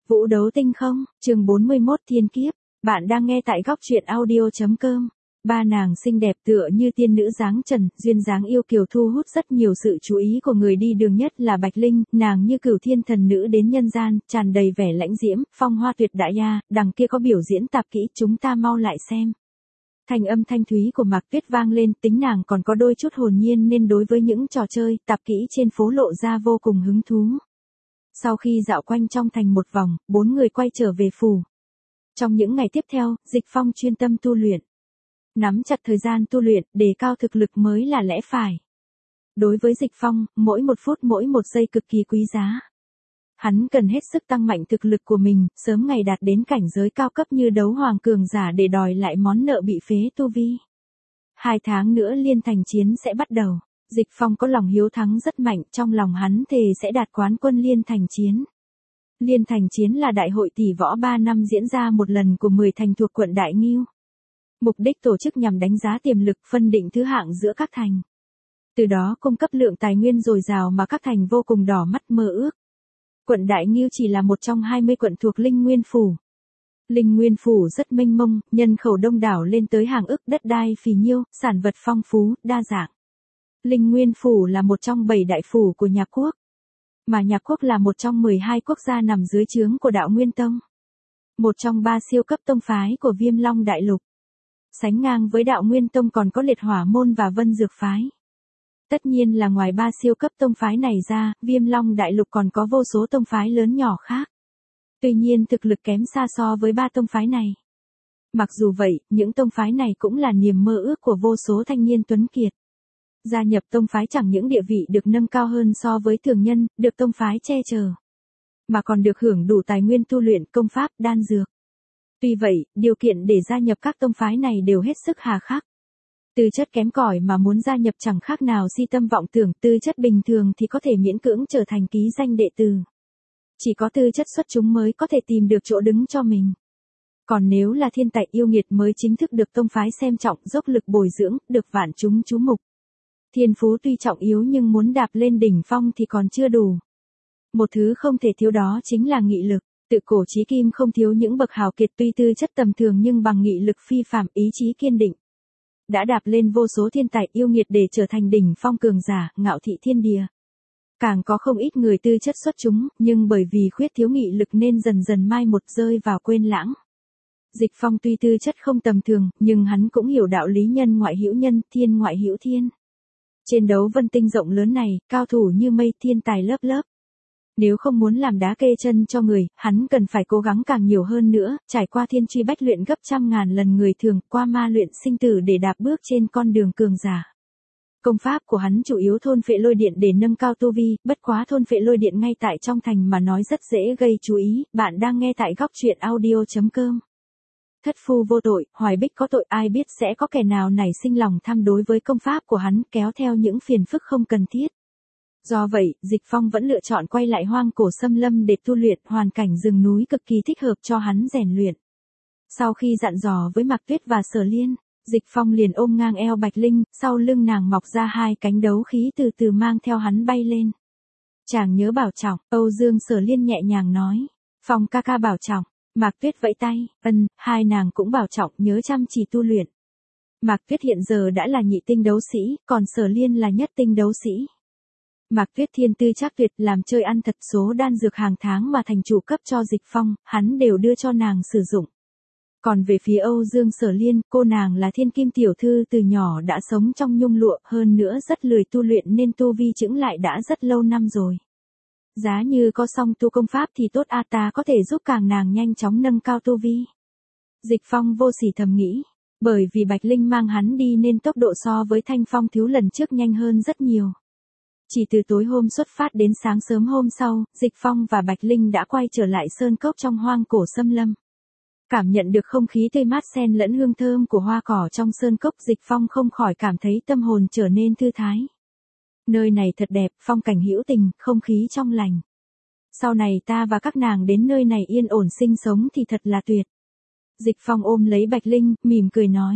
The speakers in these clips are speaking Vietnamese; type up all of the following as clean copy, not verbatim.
Vũ đấu tinh không, chương 41 thiên kiếp. Bạn đang nghe tại góc truyện audio.com. Ba nàng xinh đẹp tựa như tiên nữ dáng trần, duyên dáng yêu kiều thu hút rất nhiều sự chú ý của người đi đường, nhất là Bạch Linh, nàng như cửu thiên thần nữ đến nhân gian, tràn đầy vẻ lãnh diễm, phong hoa tuyệt đại ya, đằng kia có biểu diễn tạp kỹ, chúng ta mau lại xem. Thanh âm thanh thúy của Mạc Tuyết vang lên, tính nàng còn có đôi chút hồn nhiên nên đối với những trò chơi, tạp kỹ trên phố lộ ra vô cùng hứng thú. Sau khi dạo quanh trong thành một vòng, bốn người quay trở về phủ. Trong những ngày tiếp theo, Dịch Phong chuyên tâm tu luyện. Nắm chặt thời gian tu luyện, đề cao thực lực mới là lẽ phải. Đối với Dịch Phong, mỗi một phút mỗi một giây cực kỳ quý giá. Hắn cần hết sức tăng mạnh thực lực của mình, sớm ngày đạt đến cảnh giới cao cấp như đấu hoàng cường giả để đòi lại món nợ bị phế tu vi. 2 tháng nữa Liên Thành Chiến sẽ bắt đầu. Dịch Phong có lòng hiếu thắng rất mạnh, trong lòng hắn thề sẽ đạt quán quân Liên Thành Chiến. Liên Thành Chiến là đại hội tỷ võ 3 năm diễn ra một lần của 10 thành thuộc quận Đại Ngưu. Mục đích tổ chức nhằm đánh giá tiềm lực, phân định thứ hạng giữa các thành. Từ đó cung cấp lượng tài nguyên dồi dào mà các thành vô cùng đỏ mắt mơ ước. Quận Đại Ngưu chỉ là một trong 20 quận thuộc Linh Nguyên Phủ. Linh Nguyên Phủ rất mênh mông, nhân khẩu đông đảo lên tới hàng ức, đất đai phì nhiêu, sản vật phong phú, đa dạng. Linh Nguyên Phủ là một trong 7 đại phủ của nhà quốc. Mà nhà quốc là một trong 12 quốc gia nằm dưới trướng của Đạo Nguyên Tông. Một trong 3 siêu cấp tông phái của Viêm Long Đại Lục. Sánh ngang với Đạo Nguyên Tông còn có Liệt Hỏa Môn và Vân Dược Phái. Tất nhiên là ngoài 3 siêu cấp tông phái này ra, Viêm Long Đại Lục còn có vô số tông phái lớn nhỏ khác. Tuy nhiên thực lực kém xa so với 3 tông phái này. Mặc dù vậy, những tông phái này cũng là niềm mơ ước của vô số thanh niên tuấn kiệt. Gia nhập tông phái chẳng những địa vị được nâng cao hơn so với thường nhân, được tông phái che chở, mà còn được hưởng đủ tài nguyên tu luyện, công pháp, đan dược. Tuy vậy, điều kiện để gia nhập các tông phái này đều hết sức hà khắc. Tư chất kém cỏi mà muốn gia nhập chẳng khác nào si tâm vọng tưởng, tư chất bình thường thì có thể miễn cưỡng trở thành ký danh đệ tử. Chỉ có tư chất xuất chúng mới có thể tìm được chỗ đứng cho mình. Còn nếu là thiên tài yêu nghiệt mới chính thức được tông phái xem trọng, dốc lực bồi dưỡng, được vạn chúng chú mục. Thiên phú tuy trọng yếu nhưng muốn đạp lên đỉnh phong thì còn chưa đủ. Một thứ không thể thiếu đó chính là nghị lực. Tự cổ chí kim không thiếu những bậc hào kiệt tuy tư chất tầm thường nhưng bằng nghị lực phi phàm, ý chí kiên định. Đã đạp lên vô số thiên tài yêu nghiệt để trở thành đỉnh phong cường giả, ngạo thị thiên địa. Càng có không ít người tư chất xuất chúng, nhưng bởi vì khuyết thiếu nghị lực nên dần dần mai một, rơi vào quên lãng. Dịch Phong tuy tư chất không tầm thường, nhưng hắn cũng hiểu đạo lý nhân ngoại hữu nhân, thiên ngoại hữu thiên. Trên đấu vân tinh rộng lớn này, cao thủ như mây, thiên tài lớp lớp. Nếu không muốn làm đá kê chân cho người, hắn cần phải cố gắng càng nhiều hơn nữa, trải qua thiên truy bách luyện gấp trăm ngàn lần người thường, qua ma luyện sinh tử để đạp bước trên con đường cường giả. Công pháp của hắn chủ yếu thôn phệ lôi điện để nâng cao tu vi, bất quá thôn phệ lôi điện ngay tại trong thành mà nói rất dễ gây chú ý. Bạn đang nghe tại góc truyện audio.com. Thất phu vô tội, Hoài Bích có tội, ai biết sẽ có kẻ nào nảy sinh lòng tham đối với công pháp của hắn, kéo theo những phiền phức không cần thiết. Do vậy, Dịch Phong vẫn lựa chọn quay lại hoang cổ xâm lâm để tu luyện, hoàn cảnh rừng núi cực kỳ thích hợp cho hắn rèn luyện. Sau khi dặn dò với Mạc Tuyết và Sở Liên, Dịch Phong liền ôm ngang eo Bạch Linh, sau lưng nàng mọc ra 2 cánh đấu khí từ từ mang theo hắn bay lên. Chàng nhớ bảo trọng, Âu Dương Sở Liên nhẹ nhàng nói. Phong ca ca bảo trọng. Mạc Tuyết vẫy tay, hai nàng cũng bảo trọng, nhớ chăm chỉ tu luyện. Mạc Tuyết hiện giờ đã là nhị tinh đấu sĩ, còn Sở Liên là nhất tinh đấu sĩ. Mạc Tuyết thiên tư chắc tuyệt, làm chơi ăn thật, số đan dược hàng tháng mà thành chủ cấp cho Dịch Phong, hắn đều đưa cho nàng sử dụng. Còn về phía Âu Dương Sở Liên, cô nàng là thiên kim tiểu thư từ nhỏ đã sống trong nhung lụa, hơn nữa rất lười tu luyện nên tu vi chững lại đã rất lâu năm rồi. Giá như có song tu công pháp thì tốt a, ta có thể giúp càng nàng nhanh chóng nâng cao tu vi. Dịch Phong vô sỉ thầm nghĩ, bởi vì Bạch Linh mang hắn đi nên tốc độ so với Thanh Phong thiếu lần trước nhanh hơn rất nhiều. Chỉ từ tối hôm xuất phát đến sáng sớm hôm sau, Dịch Phong và Bạch Linh đã quay trở lại sơn cốc trong hoang cổ xâm lâm. Cảm nhận được không khí tươi mát xen lẫn hương thơm của hoa cỏ trong sơn cốc, Dịch Phong không khỏi cảm thấy tâm hồn trở nên thư thái. Nơi này thật đẹp, phong cảnh hữu tình, không khí trong lành. Sau này ta và các nàng đến nơi này yên ổn sinh sống thì thật là tuyệt. Dịch Phong ôm lấy Bạch Linh, mỉm cười nói.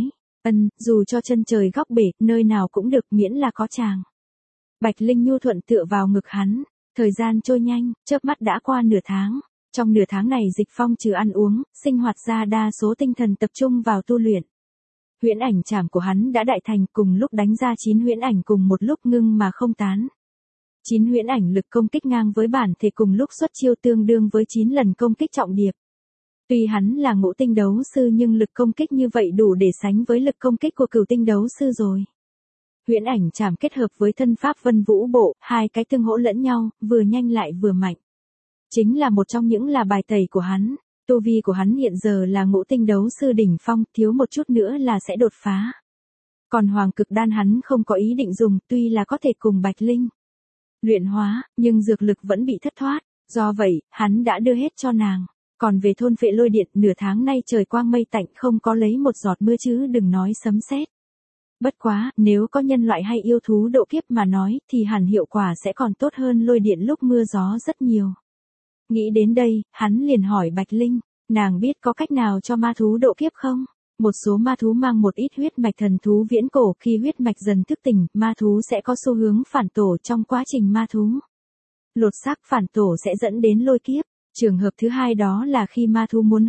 Dù cho chân trời góc bể, nơi nào cũng được miễn là có chàng. Bạch Linh nhu thuận tựa vào ngực hắn. Thời gian trôi nhanh, chớp mắt đã qua nửa tháng. Trong nửa tháng này Dịch Phong trừ ăn uống, sinh hoạt ra đa số tinh thần tập trung vào tu luyện. Huyễn ảnh trảm của hắn đã đại thành, cùng lúc đánh ra 9 huyễn ảnh cùng một lúc ngưng mà không tán. 9 huyễn ảnh lực công kích ngang với bản thể cùng lúc xuất chiêu tương đương với 9 lần công kích trọng điệp. Tuy hắn là ngũ tinh đấu sư nhưng lực công kích như vậy đủ để sánh với lực công kích của cửu tinh đấu sư rồi. Huyễn ảnh trảm kết hợp với thân pháp Vân Vũ Bộ, hai cái tương hỗ lẫn nhau, vừa nhanh lại vừa mạnh. Chính là một trong những là bài tẩy của hắn. Tu vi của hắn hiện giờ là ngũ tinh đấu sư đỉnh phong, thiếu một chút nữa là sẽ đột phá. Còn Hoàng Cực Đan hắn không có ý định dùng, tuy là có thể cùng Bạch Linh luyện hóa, nhưng dược lực vẫn bị thất thoát, do vậy, hắn đã đưa hết cho nàng. Còn về thôn phệ lôi điện, nửa tháng nay trời quang mây tạnh không có lấy một giọt mưa chứ đừng nói sấm sét. Bất quá, nếu có nhân loại hay yêu thú độ kiếp mà nói, thì hẳn hiệu quả sẽ còn tốt hơn lôi điện lúc mưa gió rất nhiều. Nghĩ đến đây, hắn liền hỏi Bạch Linh, nàng biết có cách nào cho ma thú độ kiếp không? Một số ma thú mang một ít huyết mạch thần thú viễn cổ, khi huyết mạch dần thức tỉnh, ma thú sẽ có xu hướng phản tổ trong quá trình ma thú lột xác, phản tổ sẽ dẫn đến lôi kiếp. Trường hợp thứ hai đó là khi ma thú muốn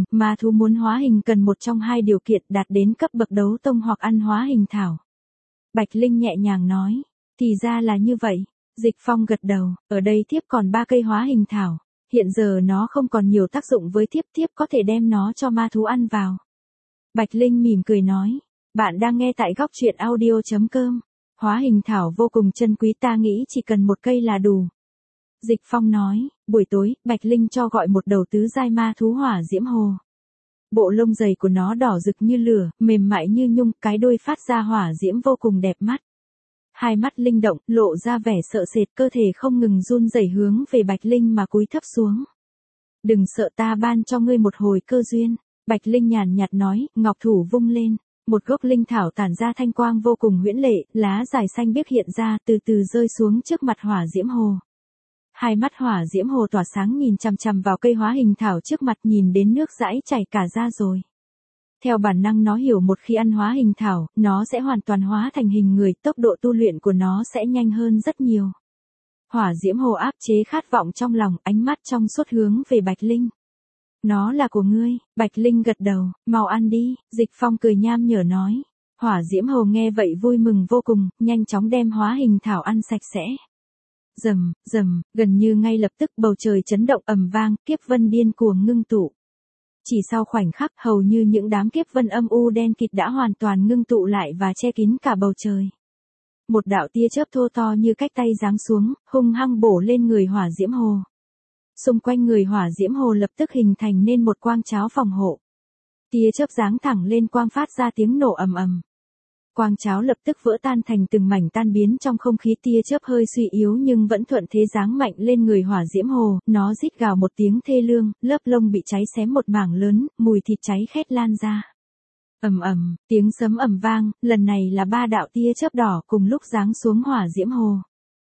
hóa hình cần một trong hai điều kiện đạt đến cấp bậc đấu tông hoặc ăn hóa hình thảo. Bạch Linh nhẹ nhàng nói, thì ra là như vậy. Dịch Phong gật đầu, ở đây thiếp còn 3 cây hóa hình thảo. Hiện giờ nó không còn nhiều tác dụng với thiếp có thể đem nó cho ma thú ăn vào. Bạch Linh mỉm cười nói, bạn đang nghe tại góc truyện audio.com. Hóa hình thảo vô cùng chân quý, ta nghĩ chỉ cần 1 cây là đủ. Dịch Phong nói, buổi tối, Bạch Linh cho gọi một đầu tứ giai ma thú hỏa diễm hồ. Bộ lông dày của nó đỏ rực như lửa, mềm mại như nhung, cái đuôi phát ra hỏa diễm vô cùng đẹp mắt. Hai mắt linh động, lộ ra vẻ sợ sệt, cơ thể không ngừng run rẩy hướng về Bạch Linh mà cúi thấp xuống. Đừng sợ, ta ban cho ngươi một hồi cơ duyên. Bạch Linh nhàn nhạt nói, ngọc thủ vung lên. Một gốc linh thảo tản ra thanh quang vô cùng huyễn lệ, lá dài xanh biếc hiện ra, từ từ rơi xuống trước mặt hỏa diễm hồ. Hai mắt hỏa diễm hồ tỏa sáng nhìn chằm chằm vào cây hóa hình thảo trước mặt, nhìn đến nước dãi chảy cả ra rồi. Theo bản năng nó hiểu một khi ăn hóa hình thảo, nó sẽ hoàn toàn hóa thành hình người, tốc độ tu luyện của nó sẽ nhanh hơn rất nhiều. Hỏa diễm hồ áp chế khát vọng trong lòng, ánh mắt trong suốt hướng về Bạch Linh. Nó là của ngươi. Bạch Linh gật đầu, mau ăn đi. Dịch Phong cười nham nhở nói. Hỏa diễm hồ nghe vậy vui mừng vô cùng, nhanh chóng đem hóa hình thảo ăn sạch sẽ. Rầm, rầm, gần như ngay lập tức bầu trời chấn động ầm vang, kiếp vân điên cuồng ngưng tụ. Chỉ sau khoảnh khắc, hầu như những đám kiếp vân âm u đen kịt đã hoàn toàn ngưng tụ lại và che kín cả bầu trời. Một đạo tia chớp thô to như cách tay giáng xuống, hung hăng bổ lên người hỏa diễm hồ. Xung quanh người hỏa diễm hồ lập tức hình thành nên một quang cháo phòng hộ. Tia chớp giáng thẳng lên quang phát ra tiếng nổ ầm ầm. Quang cháo lập tức vỡ tan thành từng mảnh tan biến trong không khí, tia chớp hơi suy yếu nhưng vẫn thuận thế giáng mạnh lên người hỏa diễm hồ, nó rít gào một tiếng thê lương, lớp lông bị cháy xém một mảng lớn, mùi thịt cháy khét lan ra. Ầm ầm, tiếng sấm ầm vang, lần này là 3 đạo tia chớp đỏ cùng lúc giáng xuống hỏa diễm hồ.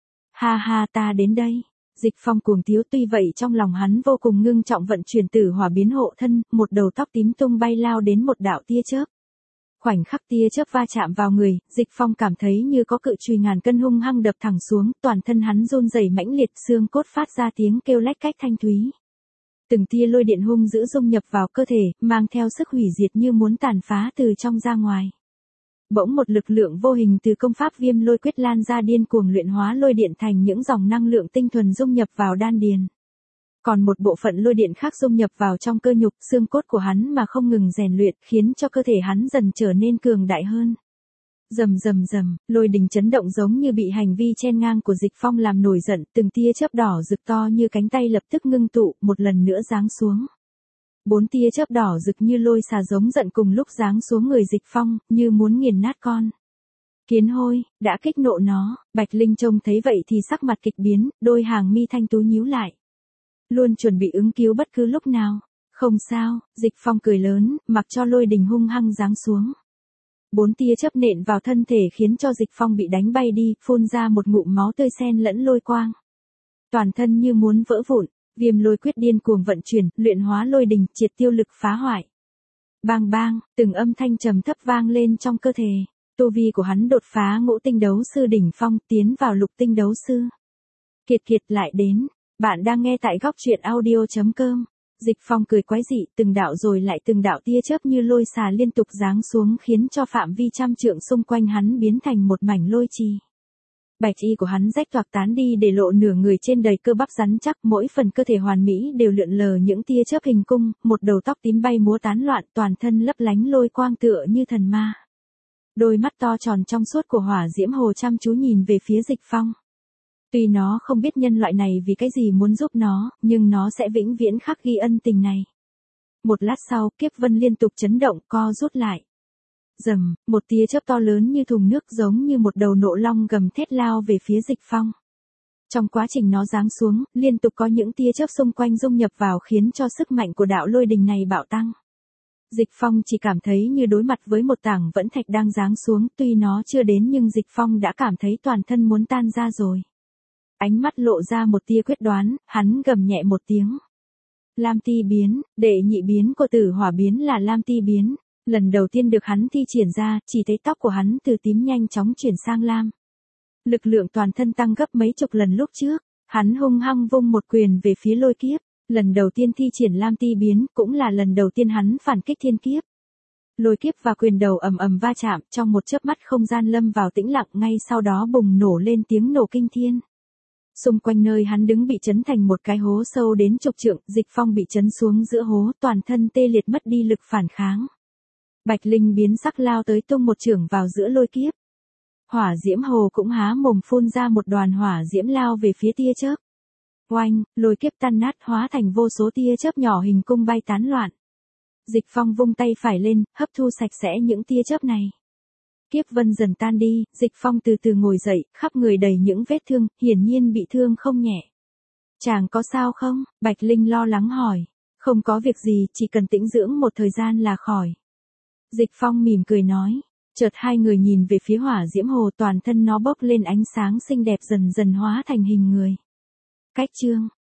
Ha ha, ta đến đây. Dịch Phong cuồng tiếu, tuy vậy trong lòng hắn vô cùng ngưng trọng, vận chuyển tử hỏa biến hộ thân, một đầu tóc tím tung bay lao đến một đạo tia chớp. Khoảnh khắc tia chớp va chạm vào người, Dịch Phong cảm thấy như có cự chùy ngàn cân hung hăng đập thẳng xuống, toàn thân hắn run rẩy mãnh liệt, xương cốt phát ra tiếng kêu lách cách thanh thúy. Từng tia lôi điện hung dữ dung nhập vào cơ thể, mang theo sức hủy diệt như muốn tàn phá từ trong ra ngoài. Bỗng một lực lượng vô hình từ công pháp Viêm Lôi Quyết lan ra, điên cuồng luyện hóa lôi điện thành những dòng năng lượng tinh thuần dung nhập vào đan điền. Còn một bộ phận lôi điện khác dung nhập vào trong cơ nhục, xương cốt của hắn mà không ngừng rèn luyện, khiến cho cơ thể hắn dần trở nên cường đại hơn. Rầm rầm rầm, lôi đình chấn động giống như bị hành vi chen ngang của Dịch Phong làm nổi giận, từng tia chớp đỏ rực to như cánh tay lập tức ngưng tụ, một lần nữa giáng xuống. 4 tia chớp đỏ rực như lôi xà giống giận cùng lúc giáng xuống người Dịch Phong, như muốn nghiền nát con kiến hôi, đã kích nộ nó. Bạch Linh trông thấy vậy thì sắc mặt kịch biến, đôi hàng mi thanh tú nhíu lại. Luôn chuẩn bị ứng cứu bất cứ lúc nào. Không sao, Dịch Phong cười lớn, mặc cho lôi đình hung hăng giáng xuống. 4 tia chớp nện vào thân thể khiến cho Dịch Phong bị đánh bay đi, phun ra một ngụm máu tươi xen lẫn lôi quang. Toàn thân như muốn vỡ vụn. Viêm Lôi Quyết điên cuồng vận chuyển, luyện hóa lôi đình, triệt tiêu lực phá hoại. Bang bang, từng âm thanh trầm thấp vang lên trong cơ thể. Tu vi của hắn đột phá ngũ tinh đấu sư đỉnh phong, tiến vào lục tinh đấu sư. Kiệt kiệt lại đến. Bạn đang nghe tại góc truyện audio.com. Dịch Phong cười quái dị, từng đạo rồi lại từng đạo tia chớp như lôi xà liên tục giáng xuống khiến cho phạm vi trăm trượng xung quanh hắn biến thành một mảnh lôi trì. Bạch y của hắn rách toạc tán đi để lộ nửa người trên đầy cơ bắp rắn chắc, mỗi phần cơ thể hoàn mỹ đều lượn lờ những tia chớp hình cung, một đầu tóc tím bay múa tán loạn, toàn thân lấp lánh lôi quang tựa như thần ma. Đôi mắt to tròn trong suốt của Hỏa Diễm Hồ chăm chú nhìn về phía Dịch Phong. Tuy nó không biết nhân loại này vì cái gì muốn giúp nó, nhưng nó sẽ vĩnh viễn khắc ghi ân tình này. Một lát sau, kiếp vân liên tục chấn động, co rút lại. Rầm, một tia chớp to lớn như thùng nước giống như một đầu nộ long gầm thét lao về phía Dịch Phong. Trong quá trình nó giáng xuống, liên tục có những tia chớp xung quanh dung nhập vào khiến cho sức mạnh của đạo lôi đình này bạo tăng. Dịch Phong chỉ cảm thấy như đối mặt với một tảng vẫn thạch đang giáng xuống, tuy nó chưa đến nhưng Dịch Phong đã cảm thấy toàn thân muốn tan ra rồi. Ánh mắt lộ ra một tia quyết đoán, hắn gầm nhẹ một tiếng. Lam Ti biến, đệ nhị biến của Tử Hỏa biến là Lam Ti biến. Lần đầu tiên được hắn thi triển ra, chỉ thấy tóc của hắn từ tím nhanh chóng chuyển sang lam. Lực lượng toàn thân tăng gấp mấy chục lần lúc trước, hắn hung hăng vung một quyền về phía lôi kiếp. Lần đầu tiên thi triển Lam Ti biến, cũng là lần đầu tiên hắn phản kích thiên kiếp. Lôi kiếp và quyền đầu ầm ầm va chạm, trong một chớp mắt không gian lâm vào tĩnh lặng, ngay sau đó bùng nổ lên tiếng nổ kinh thiên. Xung quanh nơi hắn đứng bị chấn thành một cái hố sâu đến chục trượng, Dịch Phong bị chấn xuống giữa hố, toàn thân tê liệt mất đi lực phản kháng. Bạch Linh biến sắc lao tới tung một chưởng vào giữa lôi kiếp. Hỏa Diễm Hồ cũng há mồm phun ra một đoàn hỏa diễm lao về phía tia chớp. Oanh, lôi kiếp tan nát hóa thành vô số tia chớp nhỏ hình cung bay tán loạn. Dịch Phong vung tay phải lên, hấp thu sạch sẽ những tia chớp này. Kiếp vân dần tan đi, Dịch Phong từ từ ngồi dậy, khắp người đầy những vết thương, hiển nhiên bị thương không nhẹ. Chàng có sao không? Bạch Linh lo lắng hỏi. Không có việc gì, chỉ cần tĩnh dưỡng một thời gian là khỏi. Dịch Phong mỉm cười nói. Chợt hai người nhìn về phía Hỏa Diễm Hồ, toàn thân nó bốc lên ánh sáng xinh đẹp dần dần hóa thành hình người. Cách chương.